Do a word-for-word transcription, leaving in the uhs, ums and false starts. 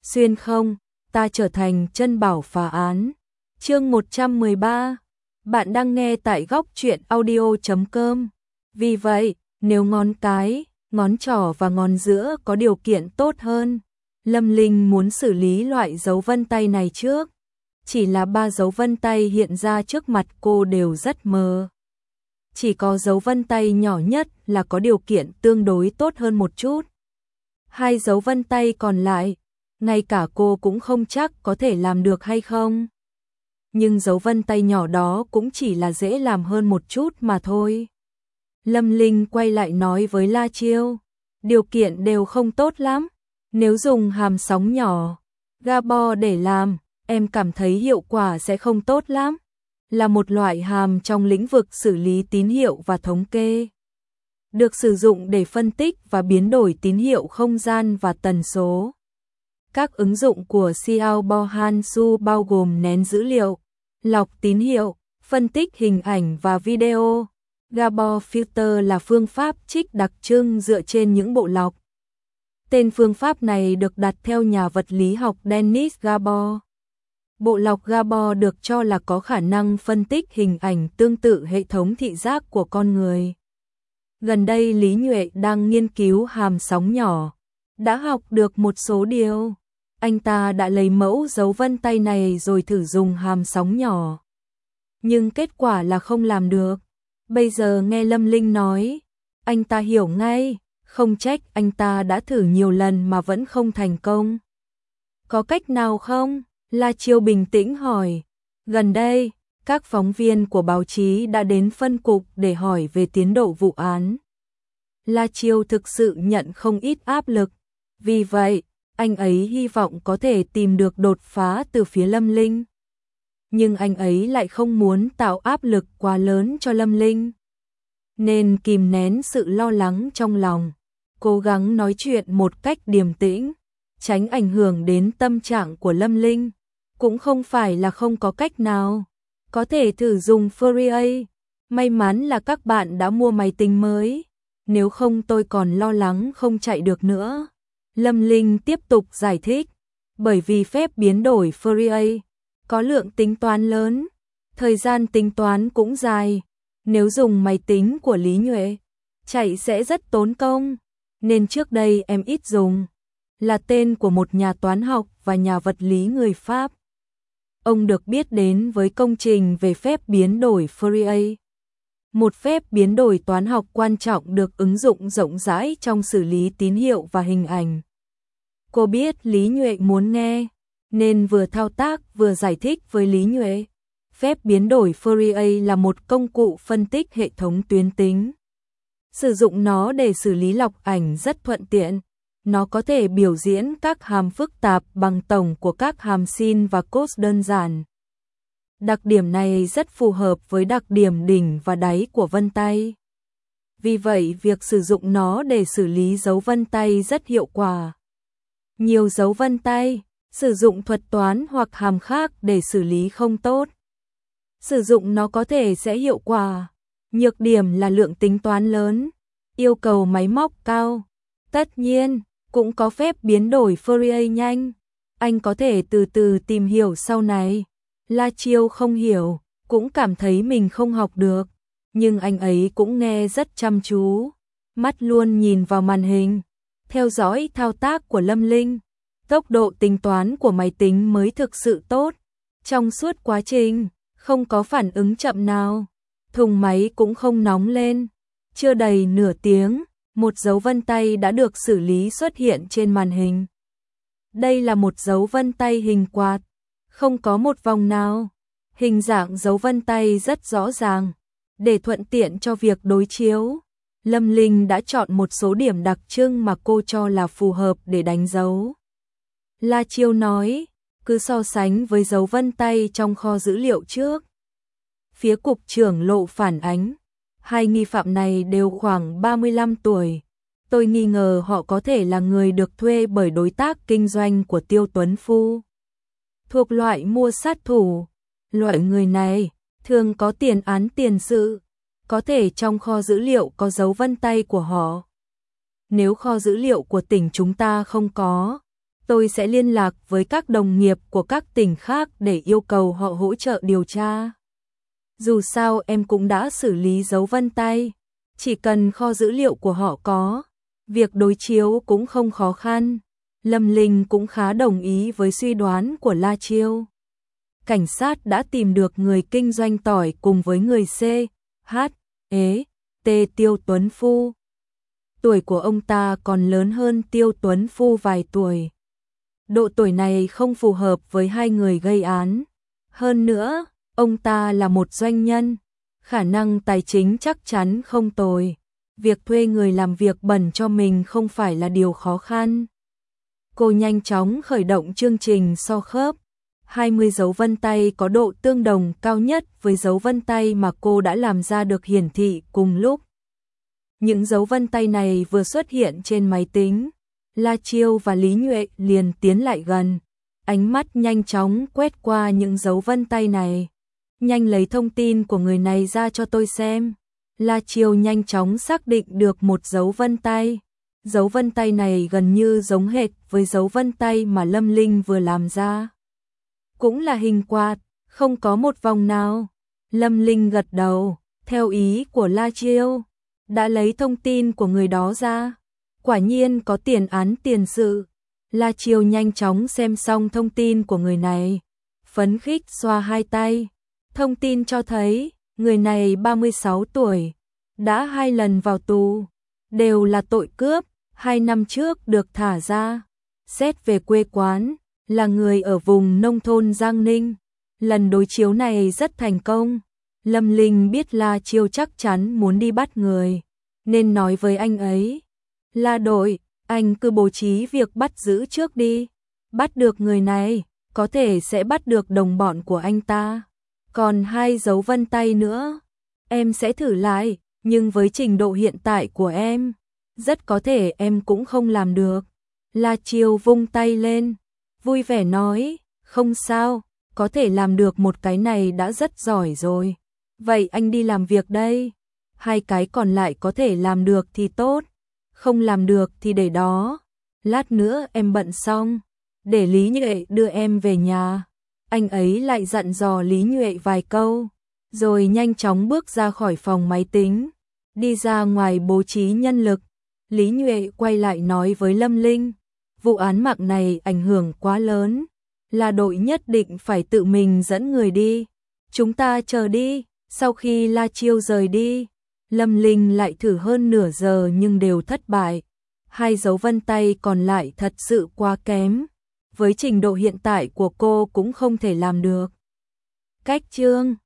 xuyên không, ta trở thành chân bảo phá án. Chương một trăm mười ba. Bạn đang nghe tại góc truyện audio chấm com. Vì vậy, nếu ngón cái, ngón trỏ và ngón giữa có điều kiện tốt hơn, Lâm Linh muốn xử lý loại dấu vân tay này trước. Chỉ là ba dấu vân tay hiện ra trước mặt cô đều rất mờ. Chỉ có dấu vân tay nhỏ nhất là có điều kiện tương đối tốt hơn một chút. Hai dấu vân tay còn lại, ngay cả cô cũng không chắc có thể làm được hay không. Nhưng dấu vân tay nhỏ đó cũng chỉ là dễ làm hơn một chút mà thôi. Lâm Linh quay lại nói với La Chiêu, điều kiện đều không tốt lắm. Nếu dùng hàm sóng nhỏ, Gabo để làm, em cảm thấy hiệu quả sẽ không tốt lắm. Là một loại hàm trong lĩnh vực xử lý tín hiệu và thống kê. Được sử dụng để phân tích và biến đổi tín hiệu không gian và tần số. Các ứng dụng của Xiao Bohan Su bao gồm nén dữ liệu, lọc tín hiệu, phân tích hình ảnh và video. Gabo Filter là phương pháp trích đặc trưng dựa trên những bộ lọc. Tên phương pháp này được đặt theo nhà vật lý học Dennis Gabor. Bộ lọc Gabor được cho là có khả năng phân tích hình ảnh tương tự hệ thống thị giác của con người. Gần đây Lý Nhuệ đang nghiên cứu hàm sóng nhỏ, đã học được một số điều. Anh ta đã lấy mẫu dấu vân tay này rồi thử dùng hàm sóng nhỏ. Nhưng kết quả là không làm được. Bây giờ nghe Lâm Linh nói, anh ta hiểu ngay, không trách anh ta đã thử nhiều lần mà vẫn không thành công. Có cách nào không? La Chiêu bình tĩnh hỏi. Gần đây, các phóng viên của báo chí đã đến phân cục để hỏi về tiến độ vụ án. La Chiêu thực sự nhận không ít áp lực. Vì vậy, anh ấy hy vọng có thể tìm được đột phá từ phía Lâm Linh. Nhưng anh ấy lại không muốn tạo áp lực quá lớn cho Lâm Linh. Nên kìm nén sự lo lắng trong lòng, cố gắng nói chuyện một cách điềm tĩnh, tránh ảnh hưởng đến tâm trạng của Lâm Linh. Cũng không phải là không có cách nào. Có thể thử dùng Fourier. May mắn là các bạn đã mua máy tính mới. Nếu không tôi còn lo lắng không chạy được nữa. Lâm Linh tiếp tục giải thích. Bởi vì phép biến đổi Fourier có lượng tính toán lớn, thời gian tính toán cũng dài. Nếu dùng máy tính của Lý Nhuệ, chạy sẽ rất tốn công. Nên trước đây em ít dùng. Là tên của một nhà toán học và nhà vật lý người Pháp. Ông được biết đến với công trình về phép biến đổi Fourier. Một phép biến đổi toán học quan trọng được ứng dụng rộng rãi trong xử lý tín hiệu và hình ảnh. Cô biết Lý Nhuệ muốn nghe, nên vừa thao tác vừa giải thích với Lý Nhuệ. Phép biến đổi Fourier là một công cụ phân tích hệ thống tuyến tính. Sử dụng nó để xử lý lọc ảnh rất thuận tiện. Nó có thể biểu diễn các hàm phức tạp bằng tổng của các hàm sin và cos đơn giản. Đặc điểm này rất phù hợp với đặc điểm đỉnh và đáy của vân tay. Vì vậy, việc sử dụng nó để xử lý dấu vân tay rất hiệu quả. Nhiều dấu vân tay, sử dụng thuật toán hoặc hàm khác để xử lý không tốt. Sử dụng nó có thể sẽ hiệu quả. Nhược điểm là lượng tính toán lớn, yêu cầu máy móc cao. Tất nhiên, cũng có phép biến đổi Fourier nhanh. Anh có thể từ từ tìm hiểu sau này. La Chiêu không hiểu, cũng cảm thấy mình không học được. Nhưng anh ấy cũng nghe rất chăm chú. Mắt luôn nhìn vào màn hình, theo dõi thao tác của Lâm Linh. Tốc độ tính toán của máy tính mới thực sự tốt. Trong suốt quá trình, không có phản ứng chậm nào. Thùng máy cũng không nóng lên. Chưa đầy nửa tiếng, một dấu vân tay đã được xử lý xuất hiện trên màn hình. Đây là một dấu vân tay hình quạt, không có một vòng nào. Hình dạng dấu vân tay rất rõ ràng. Để thuận tiện cho việc đối chiếu, Lâm Linh đã chọn một số điểm đặc trưng mà cô cho là phù hợp để đánh dấu. La Chiêu nói, cứ so sánh với dấu vân tay trong kho dữ liệu trước. Phía cục trưởng Lộ phản ánh, hai nghi phạm này đều khoảng ba mươi lăm tuổi. Tôi nghi ngờ họ có thể là người được thuê bởi đối tác kinh doanh của Tiêu Tuấn Phu. Thuộc loại mua sát thủ, loại người này thường có tiền án tiền sự, có thể trong kho dữ liệu có dấu vân tay của họ. Nếu kho dữ liệu của tỉnh chúng ta không có, Tôi sẽ liên lạc với các đồng nghiệp của các tỉnh khác để yêu cầu họ hỗ trợ điều tra. Dù sao em cũng đã xử lý dấu vân tay, chỉ cần kho dữ liệu của họ có, việc đối chiếu cũng không khó khăn. Lâm Linh cũng khá đồng ý với suy đoán của La Chiêu. Cảnh sát đã tìm được người kinh doanh tỏi cùng với người C, H, E, T Tiêu Tuấn Phu. Tuổi của ông ta còn lớn hơn Tiêu Tuấn Phu vài tuổi. Độ tuổi này không phù hợp với hai người gây án. Hơn nữa, ông ta là một doanh nhân, khả năng tài chính chắc chắn không tồi. Việc thuê người làm việc bẩn cho mình không phải là điều khó khăn. Cô nhanh chóng khởi động chương trình so khớp. hai mươi dấu vân tay có độ tương đồng cao nhất với dấu vân tay mà cô đã làm ra được hiển thị cùng lúc. Những dấu vân tay này vừa xuất hiện trên máy tính, La Chiêu và Lý Nhuệ liền tiến lại gần, ánh mắt nhanh chóng quét qua những dấu vân tay này. Nhanh lấy thông tin của người này ra cho tôi xem. La Chiêu nhanh chóng xác định được một dấu vân tay. Dấu vân tay này gần như giống hệt với dấu vân tay mà Lâm Linh vừa làm ra. Cũng là hình quạt, không có một vòng nào. Lâm Linh gật đầu, theo ý của La Chiêu, đã lấy thông tin của người đó ra. Quả nhiên có tiền án tiền sự. La Chiêu nhanh chóng xem xong thông tin của người này, phấn khích xoa hai tay. Thông tin cho thấy, người này ba mươi sáu tuổi, đã hai lần vào tù, đều là tội cướp, hai năm trước được thả ra. Xét về quê quán, là người ở vùng nông thôn Giang Ninh. Lần đối chiếu này rất thành công. Lâm Linh biết La Chiêu chắc chắn muốn đi bắt người, nên nói với anh ấy. La đội, anh cứ bố trí việc bắt giữ trước đi. Bắt được người này, có thể sẽ bắt được đồng bọn của anh ta. Còn hai dấu vân tay nữa, em sẽ thử lại, nhưng với trình độ hiện tại của em, rất có thể em cũng không làm được. La Chiêu vung tay lên, vui vẻ nói, không sao, có thể làm được một cái này đã rất giỏi rồi. Vậy anh đi làm việc đây, hai cái còn lại có thể làm được thì tốt, không làm được thì để đó. Lát nữa em bận xong, để Lý Nhuệ đưa em về nhà. Anh ấy lại dặn dò Lý Nhuệ vài câu, rồi nhanh chóng bước ra khỏi phòng máy tính, đi ra ngoài bố trí nhân lực. Lý Nhuệ quay lại nói với Lâm Linh, vụ án mạng này ảnh hưởng quá lớn, là đội nhất định phải tự mình dẫn người đi. Chúng ta chờ đi. Sau khi La Chiêu rời đi, Lâm Linh lại thử hơn nửa giờ nhưng đều thất bại. Hai dấu vân tay còn lại thật sự quá kém. Với trình độ hiện tại của cô cũng không thể làm được. Cách chương